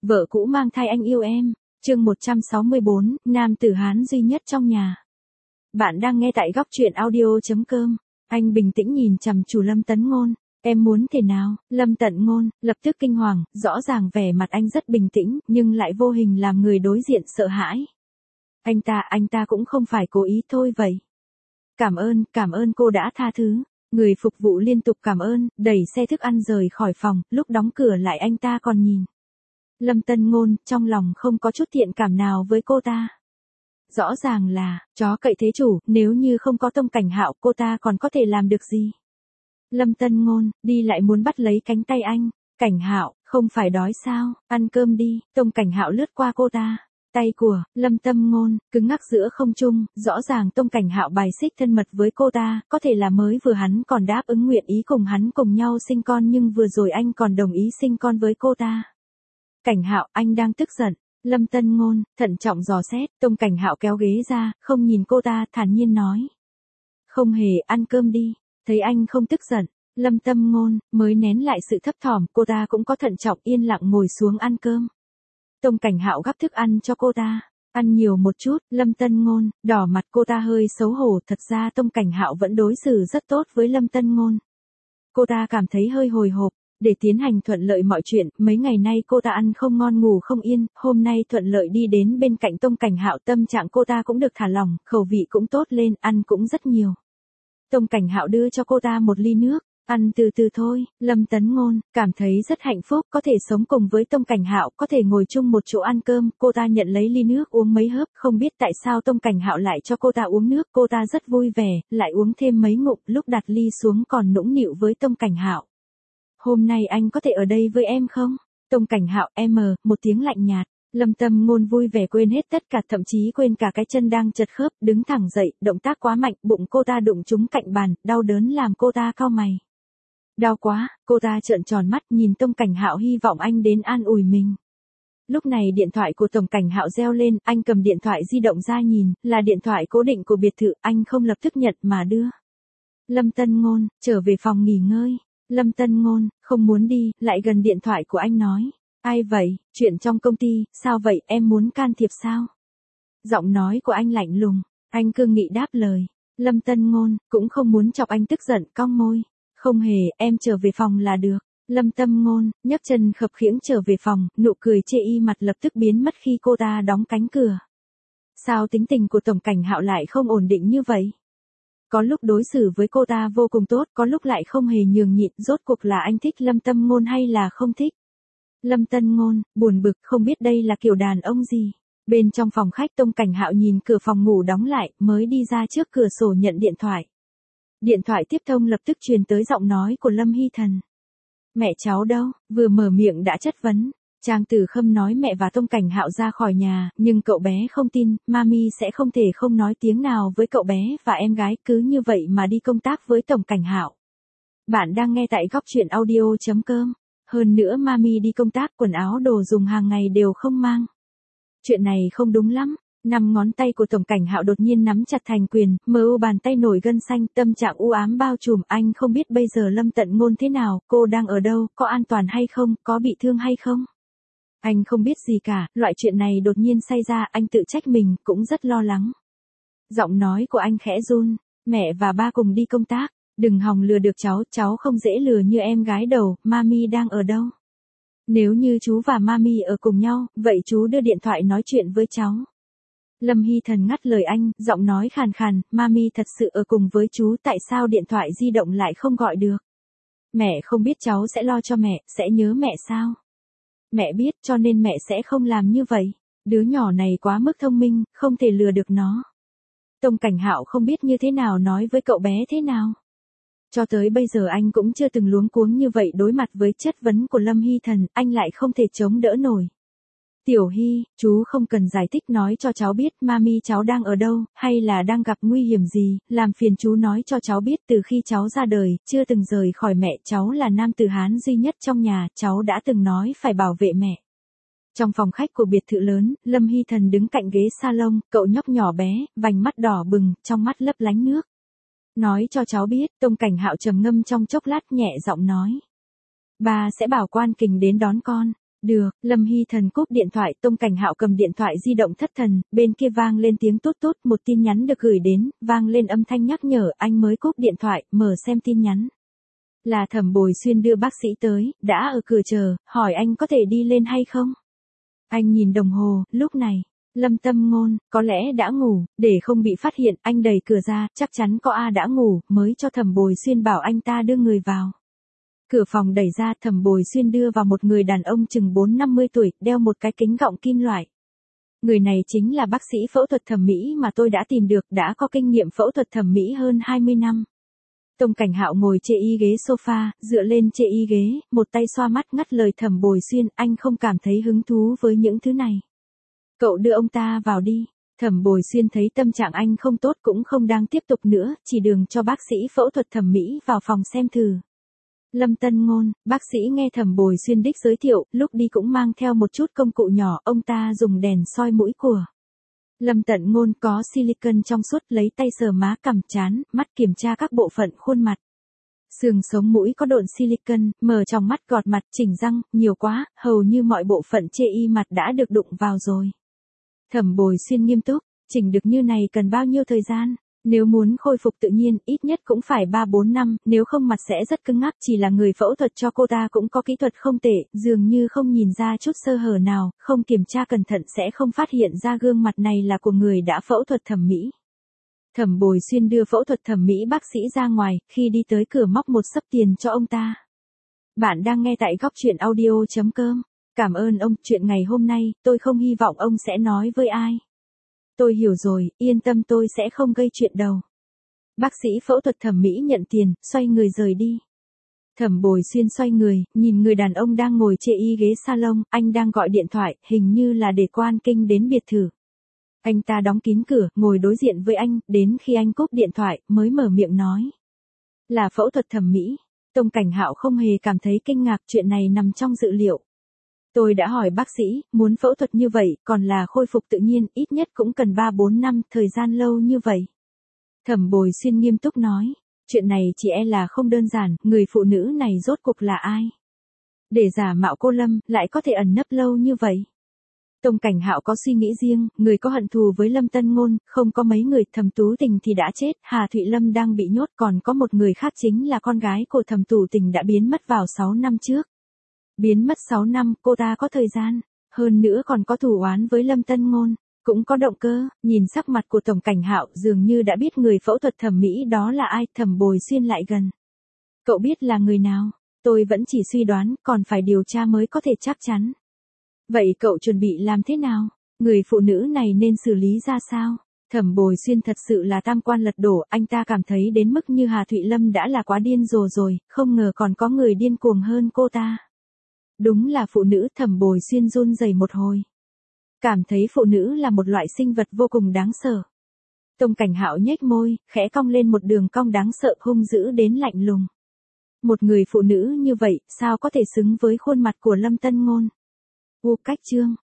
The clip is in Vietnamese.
Vợ cũ mang thai anh yêu em. Chương 164, nam tử Hán duy nhất trong nhà. Bạn đang nghe tại góc truyện audio.com. Anh bình tĩnh nhìn chằm chủ Lâm Tấn Ngôn. Em muốn thế nào? Lâm Tấn Ngôn lập tức kinh hoàng, rõ ràng vẻ mặt anh rất bình tĩnh, nhưng lại vô hình làm người đối diện sợ hãi. Anh ta cũng không phải cố ý thôi vậy. Cảm ơn cô đã tha thứ. Người phục vụ liên tục cảm ơn, đẩy xe thức ăn rời khỏi phòng, lúc đóng cửa lại anh ta còn nhìn. Lâm Tấn Ngôn, trong lòng không có chút thiện cảm nào với cô ta. Rõ ràng là, chó cậy thế chủ, nếu như không có Tông Cảnh Hạo cô ta còn có thể làm được gì. Lâm Tấn Ngôn, đi lại muốn bắt lấy cánh tay anh. Cảnh Hạo, không phải đói sao, ăn cơm đi. Tông Cảnh Hạo lướt qua cô ta. Tay của Lâm Tấn Ngôn cứng ngắc giữa không trung, rõ ràng Tông Cảnh Hạo bài xích thân mật với cô ta, có thể là mới vừa hắn còn đáp ứng nguyện ý cùng hắn cùng nhau sinh con, nhưng vừa rồi anh còn đồng ý sinh con với cô ta. Cảnh Hạo, anh đang tức giận. Lâm Tấn Ngôn thận trọng dò xét. Tông Cảnh Hạo kéo ghế ra, không nhìn cô ta, thản nhiên nói: không hề, ăn cơm đi. Thấy anh không tức giận, Lâm Tấn Ngôn mới nén lại sự thấp thỏm, cô ta cũng có thận trọng yên lặng ngồi xuống ăn cơm. Tông Cảnh Hạo gắp thức ăn cho cô ta. Ăn nhiều một chút. Lâm Tấn Ngôn đỏ mặt, cô ta hơi xấu hổ, thật ra Tông Cảnh Hạo vẫn đối xử rất tốt với Lâm Tấn Ngôn. Cô ta cảm thấy hơi hồi hộp. Để tiến hành thuận lợi mọi chuyện, mấy ngày nay cô ta ăn không ngon ngủ không yên, hôm nay thuận lợi đi đến bên cạnh Tông Cảnh Hạo, tâm trạng cô ta cũng được thả lỏng, khẩu vị cũng tốt lên, ăn cũng rất nhiều. Tông Cảnh Hạo đưa cho cô ta một ly nước. Ăn từ từ thôi. Lâm Tấn Ngôn cảm thấy rất hạnh phúc, có thể sống cùng với Tông Cảnh Hạo, có thể ngồi chung một chỗ ăn cơm. Cô ta nhận lấy ly nước uống mấy hớp, không biết tại sao Tông Cảnh Hạo lại cho cô ta uống nước, cô ta rất vui vẻ, lại uống thêm mấy ngụm, lúc đặt ly xuống còn nũng nịu với Tông Cảnh Hạo: hôm nay anh có thể ở đây với em không? Tông Cảnh Hạo một tiếng lạnh nhạt. Lâm Tấn Ngôn vui vẻ quên hết tất cả, thậm chí quên cả cái chân đang chật khớp, đứng thẳng dậy, động tác quá mạnh, bụng cô ta đụng trúng cạnh bàn, đau đớn làm cô ta cau mày. Đau quá. Cô ta trợn tròn mắt nhìn Tông Cảnh Hạo, hy vọng anh đến an ủi mình. Lúc này điện thoại của Tông Cảnh Hạo reo lên, anh cầm điện thoại di động ra nhìn, là điện thoại cố định của biệt thự, anh không lập tức nhận mà đưa. Lâm Tấn Ngôn trở về phòng nghỉ ngơi. Lâm Tấn Ngôn không muốn đi, lại gần điện thoại của anh nói: ai vậy? Chuyện trong công ty, sao vậy, em muốn can thiệp sao? Giọng nói của anh lạnh lùng. Anh cương nghị đáp lời. Lâm Tấn Ngôn cũng không muốn chọc anh tức giận, cong môi: không hề, em trở về phòng là được. Lâm Tấn Ngôn nhấc chân khập khiễng trở về phòng, nụ cười chê y mặt lập tức biến mất khi cô ta đóng cánh cửa. Sao tính tình của Tông Cảnh Hạo lại không ổn định như vậy? Có lúc đối xử với cô ta vô cùng tốt, có lúc lại không hề nhường nhịn, rốt cuộc là anh thích Lâm Tấn Ngôn hay là không thích? Lâm Tấn Ngôn buồn bực, không biết đây là kiểu đàn ông gì. Bên trong phòng khách, Tông Cảnh Hạo nhìn cửa phòng ngủ đóng lại, mới đi ra trước cửa sổ nhận điện thoại. Điện thoại tiếp thông, lập tức truyền tới giọng nói của Lâm Hy Thần. Mẹ cháu đâu? Vừa mở miệng đã chất vấn. Trang Tử Khâm nói mẹ và Tông Cảnh Hạo ra khỏi nhà, nhưng cậu bé không tin, mami sẽ không thể không nói tiếng nào với cậu bé và em gái, cứ như vậy mà đi công tác với Tông Cảnh Hạo. Bạn đang nghe tại góc truyện audio.com. Hơn nữa mami đi công tác, quần áo đồ dùng hàng ngày đều không mang. Chuyện này không đúng lắm. 5 ngón tay của Tông Cảnh Hạo đột nhiên nắm chặt thành quyền, bàn tay nổi gân xanh, tâm trạng u ám bao trùm. Anh không biết bây giờ Lâm Tấn Ngôn thế nào, cô đang ở đâu, có an toàn hay không, có bị thương hay không. Anh không biết gì cả, loại chuyện này đột nhiên xảy ra, anh tự trách mình, cũng rất lo lắng. Giọng nói của anh khẽ run. Mẹ và ba cùng đi công tác, đừng hòng lừa được cháu không dễ lừa như em gái đầu. Mami đang ở đâu? Nếu như chú và mami ở cùng nhau, vậy chú đưa điện thoại nói chuyện với cháu. Lâm Hy Thần ngắt lời anh, giọng nói khàn khàn: mami thật sự ở cùng với chú, tại sao điện thoại di động lại không gọi được? Mẹ không biết cháu sẽ lo cho mẹ, sẽ nhớ mẹ sao? Mẹ biết, cho nên mẹ sẽ không làm như vậy. Đứa nhỏ này quá mức thông minh, không thể lừa được nó. Tông Cảnh Hạo không biết như thế nào nói với cậu bé thế nào. Cho tới bây giờ anh cũng chưa từng luống cuống như vậy, đối mặt với chất vấn của Lâm Hy Thần, anh lại không thể chống đỡ nổi. Tiểu Hy, chú không cần giải thích, nói cho cháu biết mami cháu đang ở đâu, hay là đang gặp nguy hiểm gì, làm phiền chú nói cho cháu biết, từ khi cháu ra đời, chưa từng rời khỏi mẹ, cháu là nam tử Hán duy nhất trong nhà, cháu đã từng nói phải bảo vệ mẹ. Trong phòng khách của biệt thự lớn, Lâm Hy Thần đứng cạnh ghế salon, cậu nhóc nhỏ bé, vành mắt đỏ bừng, trong mắt lấp lánh nước. Nói cho cháu biết. Tông Cảnh Hạo trầm ngâm trong chốc lát, nhẹ giọng nói: ba sẽ bảo Quan Kình đến đón con. Được, Lâm Hy Thần cúp điện thoại, Tông Cảnh Hạo cầm điện thoại di động thất thần, bên kia vang lên tiếng tút tút, một tin nhắn được gửi đến, vang lên âm thanh nhắc nhở, anh mới cúp điện thoại, mở xem tin nhắn. Là Thẩm Bồi Xuyên đưa bác sĩ tới, đã ở cửa chờ, hỏi anh có thể đi lên hay không? Anh nhìn đồng hồ, lúc này, Lâm Tâm Ngôn, có lẽ đã ngủ, để không bị phát hiện, anh đẩy cửa ra, chắc chắn có A đã ngủ, mới cho Thẩm Bồi Xuyên bảo anh ta đưa người vào. Cửa phòng đẩy ra, Thẩm Bồi Xuyên đưa vào một người đàn ông chừng 4-50 tuổi, đeo một cái kính gọng kim loại. Người này chính là bác sĩ phẫu thuật thẩm mỹ mà tôi đã tìm được, đã có kinh nghiệm phẫu thuật thẩm mỹ hơn 20 năm. Tông Cảnh Hạo ngồi chê y ghế sofa, dựa lên chê y ghế, một tay xoa mắt ngắt lời Thẩm Bồi Xuyên, anh không cảm thấy hứng thú với những thứ này. Cậu đưa ông ta vào đi. Thẩm Bồi Xuyên thấy tâm trạng anh không tốt cũng không đang tiếp tục nữa, chỉ đường cho bác sĩ phẫu thuật thẩm mỹ vào phòng xem thử. Lâm Tân Ngôn, bác sĩ nghe Thẩm Bồi Xuyên đích giới thiệu, lúc đi cũng mang theo một chút công cụ nhỏ, ông ta dùng đèn soi mũi của. Lâm Tận Ngôn có silicon trong suốt, lấy tay sờ má cằm trán, mắt kiểm tra các bộ phận khuôn mặt. Xương sống mũi có độn silicon, mở trong mắt gọt mặt chỉnh răng, nhiều quá, hầu như mọi bộ phận chê y mặt đã được đụng vào rồi. Thẩm Bồi Xuyên nghiêm túc, chỉnh được như này cần bao nhiêu thời gian? Nếu muốn khôi phục tự nhiên, ít nhất cũng phải 3-4 năm, nếu không mặt sẽ rất cứng ngắc. Chỉ là người phẫu thuật cho cô ta cũng có kỹ thuật không tệ, dường như không nhìn ra chút sơ hở nào, không kiểm tra cẩn thận sẽ không phát hiện ra gương mặt này là của người đã phẫu thuật thẩm mỹ. Thẩm Bồi Xuyên đưa phẫu thuật thẩm mỹ bác sĩ ra ngoài, khi đi tới cửa móc một xấp tiền cho ông ta. Bạn đang nghe tại góc truyện audio.com. Cảm ơn ông, chuyện ngày hôm nay, tôi không hy vọng ông sẽ nói với ai. Tôi hiểu rồi, yên tâm tôi sẽ không gây chuyện đâu. Bác sĩ phẫu thuật thẩm mỹ nhận tiền, xoay người rời đi. Thẩm Bồi Xuyên xoay người, nhìn người đàn ông đang ngồi chê y ghế salon, anh đang gọi điện thoại, hình như là để Quan Kinh đến biệt thự. Anh ta đóng kín cửa, ngồi đối diện với anh, đến khi anh cúp điện thoại, mới mở miệng nói. Là phẫu thuật thẩm mỹ. Tông Cảnh Hạo không hề cảm thấy kinh ngạc, chuyện này nằm trong dự liệu. Tôi đã hỏi bác sĩ, muốn phẫu thuật như vậy, còn là khôi phục tự nhiên, ít nhất cũng cần 3-4 năm, thời gian lâu như vậy. Thẩm Bồi Xuyên nghiêm túc nói, chuyện này chỉ e là không đơn giản, người phụ nữ này rốt cuộc là ai? Để giả mạo cô Lâm, lại có thể ẩn nấp lâu như vậy. Tông Cảnh Hạo có suy nghĩ riêng, người có hận thù với Lâm Tân Ngôn, không có mấy người, Thẩm Tú Tình thì đã chết, Hà Thụy Lâm đang bị nhốt, còn có một người khác chính là con gái của Thẩm Tú Tình đã biến mất vào 6 năm trước. Biến mất 6 năm, cô ta có thời gian, hơn nữa còn có thù oán với Lâm Tân Ngôn, cũng có động cơ, nhìn sắc mặt của Tổng Cảnh Hạo dường như đã biết người phẫu thuật thẩm mỹ đó là ai, Thẩm Bồi Xuyên lại gần. Cậu biết là người nào? Tôi vẫn chỉ suy đoán, còn phải điều tra mới có thể chắc chắn. Vậy cậu chuẩn bị làm thế nào? Người phụ nữ này nên xử lý ra sao? Thẩm Bồi Xuyên thật sự là tam quan lật đổ, anh ta cảm thấy đến mức như Hà Thụy Lâm đã là quá điên rồ rồi, không ngờ còn có người điên cuồng hơn cô ta. Đúng là phụ nữ, Thẩm Bồi Xuyên run rẩy một hồi. Cảm thấy phụ nữ là một loại sinh vật vô cùng đáng sợ. Tông Cảnh Hạo nhếch môi, khẽ cong lên một đường cong đáng sợ, hung dữ đến lạnh lùng. Một người phụ nữ như vậy, sao có thể xứng với khuôn mặt của Lâm Tân Ngôn? Cách chương